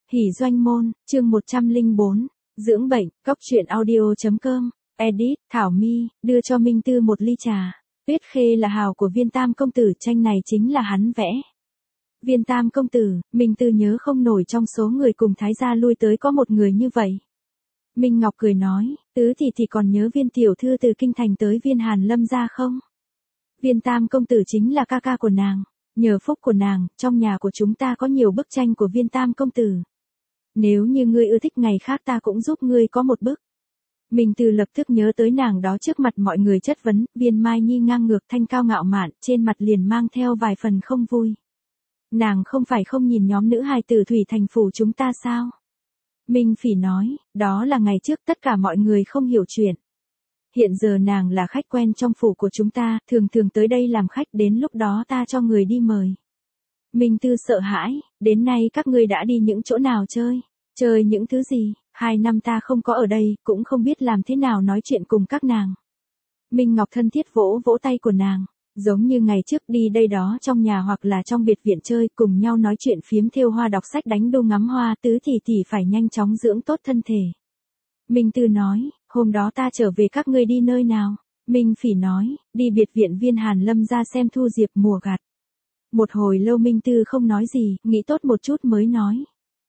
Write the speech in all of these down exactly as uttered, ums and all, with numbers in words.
Hỉ doanh môn, chương một trăm lẻ bốn, dưỡng bệnh, cóc truyện audio.com, edit, Thảo My, đưa cho Minh Tư một ly trà. Tuyết Khê là hào của Viên Tam công tử, tranh này chính là hắn vẽ. Viên Tam công tử, Minh Tư nhớ không nổi trong số người cùng Thái gia lui tới có một người như vậy. Minh Ngọc cười nói, tứ thì thì còn nhớ Viên tiểu thư từ kinh thành tới Viên Hàn Lâm gia không? Viên Tam công tử chính là ca ca của nàng. Nhờ phúc của nàng, trong nhà của chúng ta có nhiều bức tranh của Viên Tam công tử. Nếu như ngươi ưa thích ngày khác ta cũng giúp ngươi có một bức. Minh Tư lập tức nhớ tới nàng đó, trước mặt mọi người chất vấn, Viên Mai Nhi ngang ngược thanh cao ngạo mạn, trên mặt liền mang theo vài phần không vui. Nàng không phải không nhìn nhóm nữ hài tử Thủy Thành phủ chúng ta sao? Minh Phỉ nói, đó là ngày trước tất cả mọi người không hiểu chuyện. Hiện giờ nàng là khách quen trong phủ của chúng ta, thường thường tới đây làm khách, đến lúc đó ta cho người đi mời. Minh Tư sợ hãi, đến nay các ngươi đã đi những chỗ nào chơi? Chơi những thứ gì? Hai năm ta không có ở đây, cũng không biết làm thế nào nói chuyện cùng các nàng. Minh Ngọc thân thiết vỗ vỗ tay của nàng, giống như ngày trước đi đây đó trong nhà hoặc là trong biệt viện chơi, cùng nhau nói chuyện phiếm, thêu hoa, đọc sách, đánh đu, ngắm hoa, tứ thì thì phải nhanh chóng dưỡng tốt thân thể. Minh Tư nói, hôm đó ta trở về các ngươi đi nơi nào? Minh Phỉ nói, đi biệt viện Viên Hàn Lâm ra xem thu diệp mùa gặt. Một hồi lâu Minh Tư không nói gì, nghĩ tốt một chút mới nói.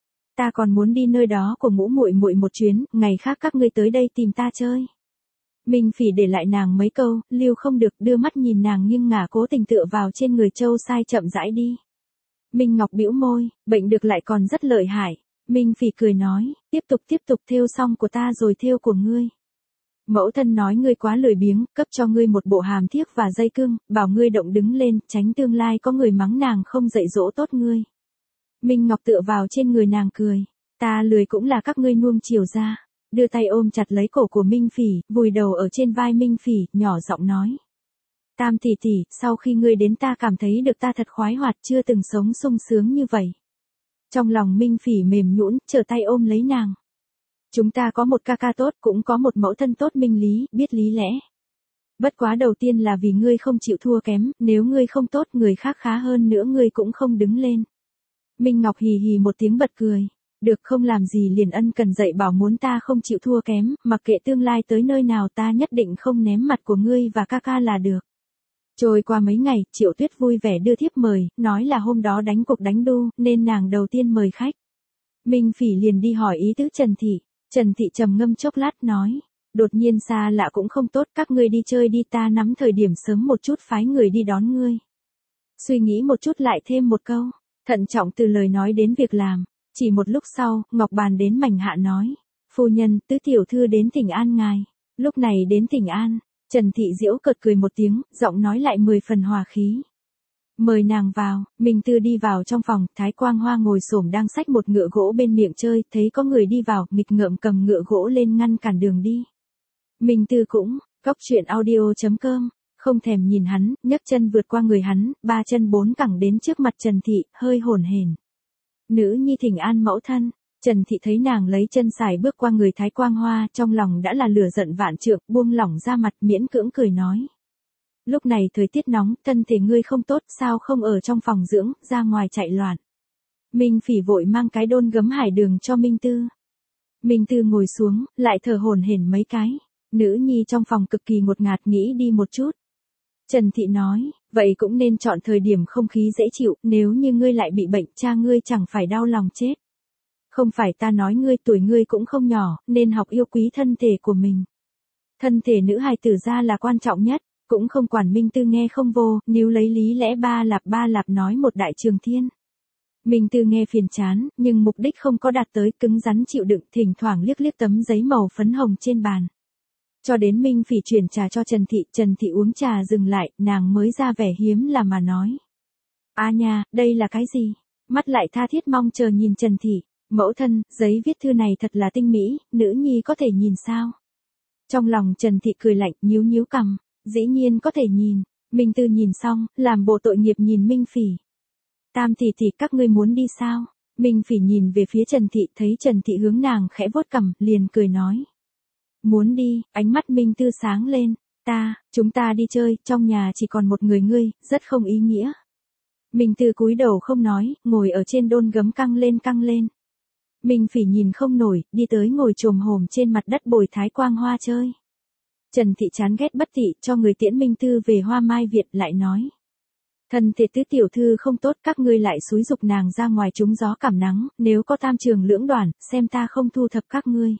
Ta còn muốn đi nơi đó của Ngũ muội muội một chuyến, ngày khác các ngươi tới đây tìm ta chơi. Minh Phỉ để lại nàng mấy câu, lưu không được, đưa mắt nhìn nàng nghiêng ngả cố tình tựa vào trên người Châu Sai chậm rãi đi. Minh Ngọc bĩu môi, bệnh được lại còn rất lợi hại. Minh Phỉ cười nói, tiếp tục tiếp tục, thêu xong của ta rồi thêu của ngươi. Mẫu thân nói ngươi quá lười biếng, cấp cho ngươi một bộ hàm thiếc và dây cương, bảo ngươi động đứng lên, tránh tương lai có người mắng nàng không dạy dỗ tốt ngươi. Minh Ngọc tựa vào trên người nàng cười, ta lười cũng là các ngươi nuông chiều ra. Đưa tay ôm chặt lấy cổ của Minh Phỉ, vùi đầu ở trên vai Minh Phỉ, nhỏ giọng nói. Tam tỷ tỷ, sau khi ngươi đến ta cảm thấy được ta thật khoái hoạt, chưa từng sống sung sướng như vậy. Trong lòng Minh Phỉ mềm nhũn, trở tay ôm lấy nàng. Chúng ta có một ca ca tốt, cũng có một mẫu thân tốt, minh lý, biết lý lẽ. Bất quá đầu tiên là vì ngươi không chịu thua kém, nếu ngươi không tốt người khác khá hơn nữa ngươi cũng không đứng lên. Minh Ngọc hì hì một tiếng bật cười. Được, không làm gì liền ân cần dạy bảo, muốn ta không chịu thua kém, mặc kệ tương lai tới nơi nào ta nhất định không ném mặt của ngươi và ca ca là được. Trôi qua mấy ngày, Triệu Tuyết vui vẻ đưa thiếp mời, nói là hôm đó đánh cuộc đánh đu, nên nàng đầu tiên mời khách. Minh Phỉ liền đi hỏi ý tứ Trần Thị. Trần Thị trầm ngâm chốc lát nói, đột nhiên xa lạ cũng không tốt, các ngươi đi chơi đi, ta nắm thời điểm sớm một chút phái người đi đón ngươi. Suy nghĩ một chút lại thêm một câu, thận trọng từ lời nói đến việc làm. Chỉ một lúc sau, Ngọc Bàn đến mảnh hạ nói, phu nhân, tứ tiểu thư đến Thỉnh An ngài. Lúc này đến Thỉnh An, Trần Thị giễu cợt cười một tiếng, giọng nói lại mười phần hòa khí. Mời nàng vào. Minh Tư đi vào trong phòng, Thái Quang Hoa ngồi xổm đang xách một ngựa gỗ bên miệng chơi, thấy có người đi vào, nghịch ngợm cầm ngựa gỗ lên ngăn cản đường đi. Minh Tư cũng, cóc truyện audio.com, không thèm nhìn hắn, nhấc chân vượt qua người hắn, ba chân bốn cẳng đến trước mặt Trần Thị, hơi hổn hển. Nữ nhi Thỉnh An mẫu thân. Trần Thị thấy nàng lấy chân sải bước qua người Thái Quang Hoa, trong lòng đã là lửa giận vạn trượng, buông lỏng ra mặt, miễn cưỡng cười nói. Lúc này thời tiết nóng, thân thể ngươi không tốt, sao không ở trong phòng dưỡng, ra ngoài chạy loạn. Minh Phỉ vội mang cái đôn gấm hải đường cho Minh Tư. Minh Tư ngồi xuống, lại thở hổn hển mấy cái. Nữ nhi trong phòng cực kỳ ngột ngạt, nghĩ đi một chút. Trần Thị nói, vậy cũng nên chọn thời điểm không khí dễ chịu, nếu như ngươi lại bị bệnh, cha ngươi chẳng phải đau lòng chết. Không phải ta nói ngươi, tuổi ngươi cũng không nhỏ, nên học yêu quý thân thể của mình. Thân thể nữ hài tử ra là quan trọng nhất, cũng không quản. Minh Tư nghe không vô, níu lấy lý lẽ ba lạp ba lạp nói một đại trường thiên. Minh Tư nghe phiền chán, nhưng mục đích không có đạt tới, cứng rắn chịu đựng, thỉnh thoảng liếc liếc tấm giấy màu phấn hồng trên bàn. Cho đến Minh Phỉ chuyển trà cho Trần Thị, Trần Thị uống trà dừng lại, nàng mới ra vẻ hiếm là mà nói. A nha, đây là cái gì? Mắt lại tha thiết mong chờ nhìn Trần Thị, mẫu thân, giấy viết thư này thật là tinh mỹ, nữ nhi có thể nhìn sao? Trong lòng Trần Thị cười lạnh, nhíu nhíu cằm, dĩ nhiên có thể nhìn. Minh Tư nhìn xong, làm bộ tội nghiệp nhìn Minh Phỉ. Tam tỷ tỷ, các ngươi muốn đi sao? Minh Phỉ nhìn về phía Trần Thị, thấy Trần Thị hướng nàng khẽ vuốt cằm, liền cười nói. Muốn đi. Ánh mắt Minh Tư sáng lên, ta, chúng ta đi chơi, trong nhà chỉ còn một người ngươi, rất không ý nghĩa. Minh Tư cúi đầu không nói, ngồi ở trên đôn gấm căng lên căng lên. Minh Phỉ nhìn không nổi, đi tới ngồi chồm hổm trên mặt đất bồi thái quang hoa chơi. Trần Thị chán ghét bất thị, cho người tiễn Minh Tư về Hoa Mai Việt, lại nói. Thân thể tứ tiểu thư không tốt, các ngươi lại xúi giục nàng ra ngoài trúng gió cảm nắng, nếu có tam trường lưỡng đoàn, xem ta không thu thập các ngươi.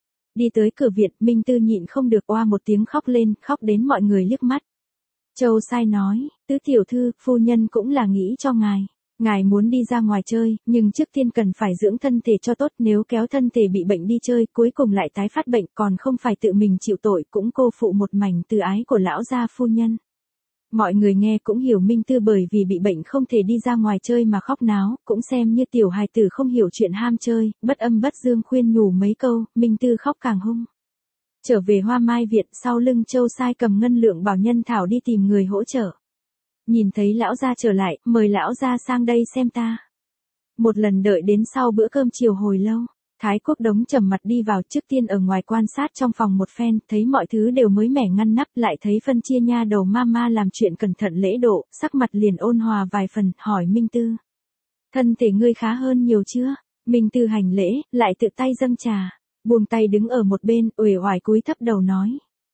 Đi tới cửa viện, Minh Tư nhịn không được oa một tiếng khóc lên, khóc đến mọi người liếc mắt. Châu Sai nói, tứ tiểu thư, phu nhân cũng là nghĩ cho ngài. Ngài muốn đi ra ngoài chơi, nhưng trước tiên cần phải dưỡng thân thể cho tốt, nếu kéo thân thể bị bệnh đi chơi, cuối cùng lại tái phát bệnh, còn không phải tự mình chịu tội, cũng cô phụ một mảnh từ ái của lão gia phu nhân. Mọi người nghe cũng hiểu Minh Tư bởi vì bị bệnh không thể đi ra ngoài chơi mà khóc náo, cũng xem như tiểu hài tử không hiểu chuyện ham chơi, bất âm bất dương khuyên nhủ mấy câu, Minh Tư khóc càng hung. Trở về Hoa Mai Viện, sau lưng Châu Sai cầm ngân lượng bảo nhân thảo đi tìm người hỗ trợ. Nhìn thấy lão gia trở lại, mời lão gia sang đây xem ta. Một lần đợi đến sau bữa cơm chiều hồi lâu, Thái Quốc Đống trầm mặt đi vào, trước tiên ở ngoài quan sát trong phòng một phen, thấy mọi thứ đều mới mẻ ngăn nắp, lại thấy phân chia nha đầu mama làm chuyện cẩn thận lễ độ, sắc mặt liền ôn hòa vài phần, hỏi Minh Tư. Thân thể ngươi khá hơn nhiều chưa? Minh Tư hành lễ, lại tự tay dâng trà, buông tay đứng ở một bên, uể oải cúi thấp đầu nói.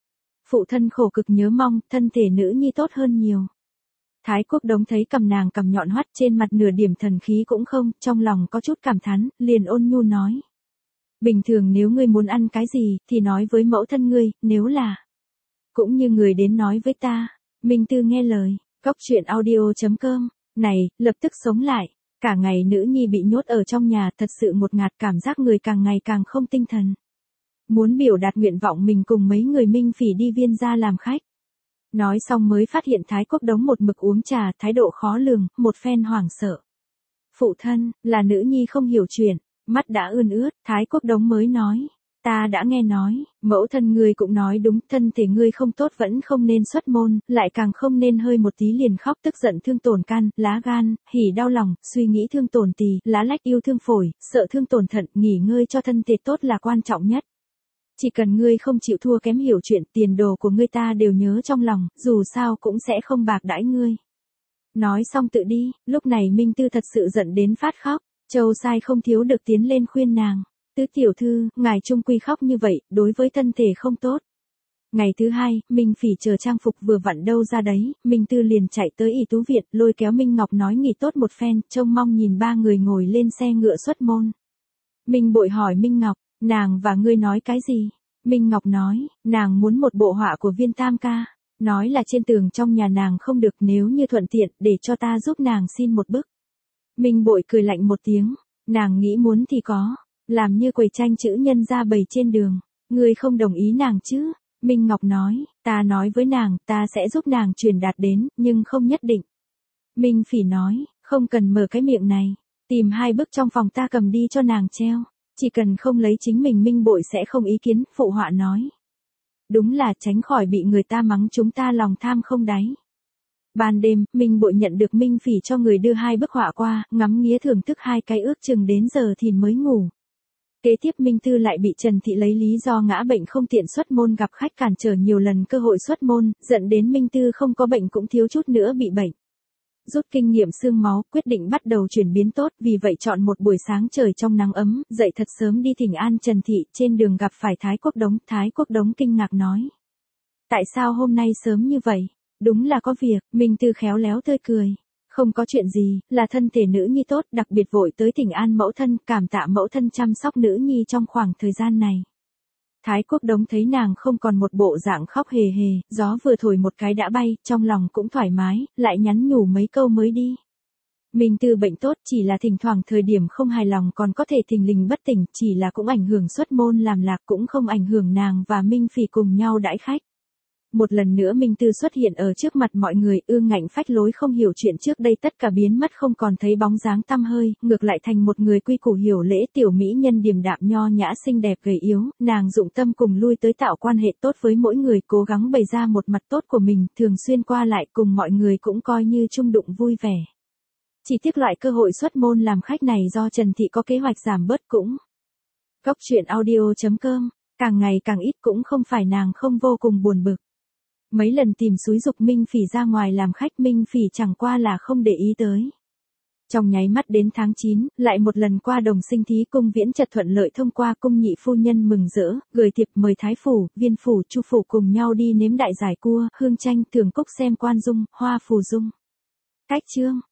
Phụ thân khổ cực nhớ mong, thân thể nữ nhi tốt hơn nhiều. Thái Quốc Đống thấy cầm nàng cầm nhọn hoắt, trên mặt nửa điểm thần khí cũng không, trong lòng có chút cảm thán, liền ôn nhu nói. Bình thường nếu ngươi muốn ăn cái gì, thì nói với mẫu thân ngươi, nếu là cũng như người đến nói với ta. Minh Tư nghe lời, cóc truyện audio chấm com, này, lập tức sống lại. Cả ngày nữ nhi bị nhốt ở trong nhà, thật sự một ngạt, cảm giác người càng ngày càng không tinh thần. Muốn biểu đạt nguyện vọng mình cùng mấy người Minh Phỉ đi Viên gia làm khách. Nói xong mới phát hiện Thái Quốc Đống một mực uống trà, thái độ khó lường, một phen hoảng sợ. Phụ thân, là nữ nhi không hiểu chuyện, mắt đã ươn ướt, Thái Quốc Đống mới nói. Ta đã nghe nói, mẫu thân ngươi cũng nói đúng, thân thể ngươi không tốt vẫn không nên xuất môn, lại càng không nên hơi một tí liền khóc, tức giận thương tổn can, lá gan, hỉ đau lòng, suy nghĩ thương tổn tỳ, lá lách yêu thương phổi, sợ thương tổn thận, nghỉ ngơi cho thân thể tốt là quan trọng nhất. Chỉ cần ngươi không chịu thua kém hiểu chuyện, tiền đồ của ngươi ta đều nhớ trong lòng, dù sao cũng sẽ không bạc đãi ngươi. Nói xong tự đi, lúc này Minh Tư thật sự giận đến phát khóc, Châu Sai không thiếu được tiến lên khuyên nàng. Tứ tiểu thư, ngài trung quy khóc như vậy, đối với thân thể không tốt. Ngày thứ hai, Minh Phỉ chờ trang phục vừa vặn đâu ra đấy, Minh Tư liền chạy tới y tú viện, lôi kéo Minh Ngọc nói nghỉ tốt một phen, trông mong nhìn ba người ngồi lên xe ngựa xuất môn. Minh Bội hỏi Minh Ngọc, nàng và ngươi nói cái gì? Minh Ngọc nói, nàng muốn một bộ họa của Viên Tam ca, nói là trên tường trong nhà nàng không được, nếu như thuận tiện, để cho ta giúp nàng xin một bức. Minh Bội cười lạnh một tiếng, nàng nghĩ muốn thì có. Làm như quầy tranh chữ nhân ra bày trên đường, ngươi không đồng ý nàng chứ? Minh Ngọc nói, ta nói với nàng, ta sẽ giúp nàng truyền đạt đến, nhưng không nhất định. Minh Phỉ nói, không cần mở cái miệng này, tìm hai bức trong phòng ta cầm đi cho nàng treo, chỉ cần không lấy chính mình. Minh Bội sẽ không ý kiến, phụ họa nói. Đúng là tránh khỏi bị người ta mắng chúng ta lòng tham không đáy. Ban đêm, Minh Bội nhận được Minh Phỉ cho người đưa hai bức họa qua, ngắm nghía thưởng thức hai cái ước chừng đến giờ thì mới ngủ. Kế tiếp Minh Tư lại bị Trần Thị lấy lý do ngã bệnh không tiện xuất môn gặp khách cản trở nhiều lần cơ hội xuất môn, dẫn đến Minh Tư không có bệnh cũng thiếu chút nữa bị bệnh. Rút kinh nghiệm xương máu, quyết định bắt đầu chuyển biến tốt, vì vậy chọn một buổi sáng trời trong nắng ấm, dậy thật sớm đi thỉnh an Trần Thị, trên đường gặp phải Thái Quốc Đống, Thái Quốc Đống kinh ngạc nói. Tại sao hôm nay sớm như vậy? Đúng là có việc, Minh Tư khéo léo tươi cười. Không có chuyện gì, là thân thể nữ nhi tốt, đặc biệt vội tới thỉnh an mẫu thân, cảm tạ mẫu thân chăm sóc nữ nhi trong khoảng thời gian này. Thái Quốc Đống thấy nàng không còn một bộ dạng khóc hề hề, gió vừa thổi một cái đã bay, trong lòng cũng thoải mái, lại nhắn nhủ mấy câu mới đi. Minh Tư bệnh tốt, chỉ là thỉnh thoảng thời điểm không hài lòng còn có thể thình lình bất tỉnh, chỉ là cũng ảnh hưởng xuất môn làm lạc, cũng không ảnh hưởng nàng và Minh Phỉ cùng nhau đãi khách. Một lần nữa Minh Tư xuất hiện ở trước mặt mọi người, ương ngạnh phách lối không hiểu chuyện trước đây tất cả biến mất không còn thấy bóng dáng tăm hơi, ngược lại thành một người quy củ hiểu lễ tiểu mỹ nhân điềm đạm nho nhã xinh đẹp gầy yếu, nàng dụng tâm cùng lui tới tạo quan hệ tốt với mỗi người, cố gắng bày ra một mặt tốt của mình, thường xuyên qua lại cùng mọi người cũng coi như chung đụng vui vẻ. Chỉ tiếc loại cơ hội xuất môn làm khách này do Trần Thị có kế hoạch giảm bớt cũng. Cóc truyện audio chấm com, càng ngày càng ít cũng không phải nàng không vô cùng buồn bực. Mấy lần tìm xúi giục Minh Phỉ ra ngoài làm khách, Minh Phỉ chẳng qua là không để ý tới. Trong nháy mắt đến tháng chín, lại một lần qua đồng sinh thí cung Viễn Trật thuận lợi thông qua, cung nhị phu nhân mừng rỡ, gửi thiệp mời Thái phủ, Viên phủ, Chu phủ cùng nhau đi nếm đại giải cua, hương chanh, thưởng cúc xem quan dung, hoa phù dung. Cách chương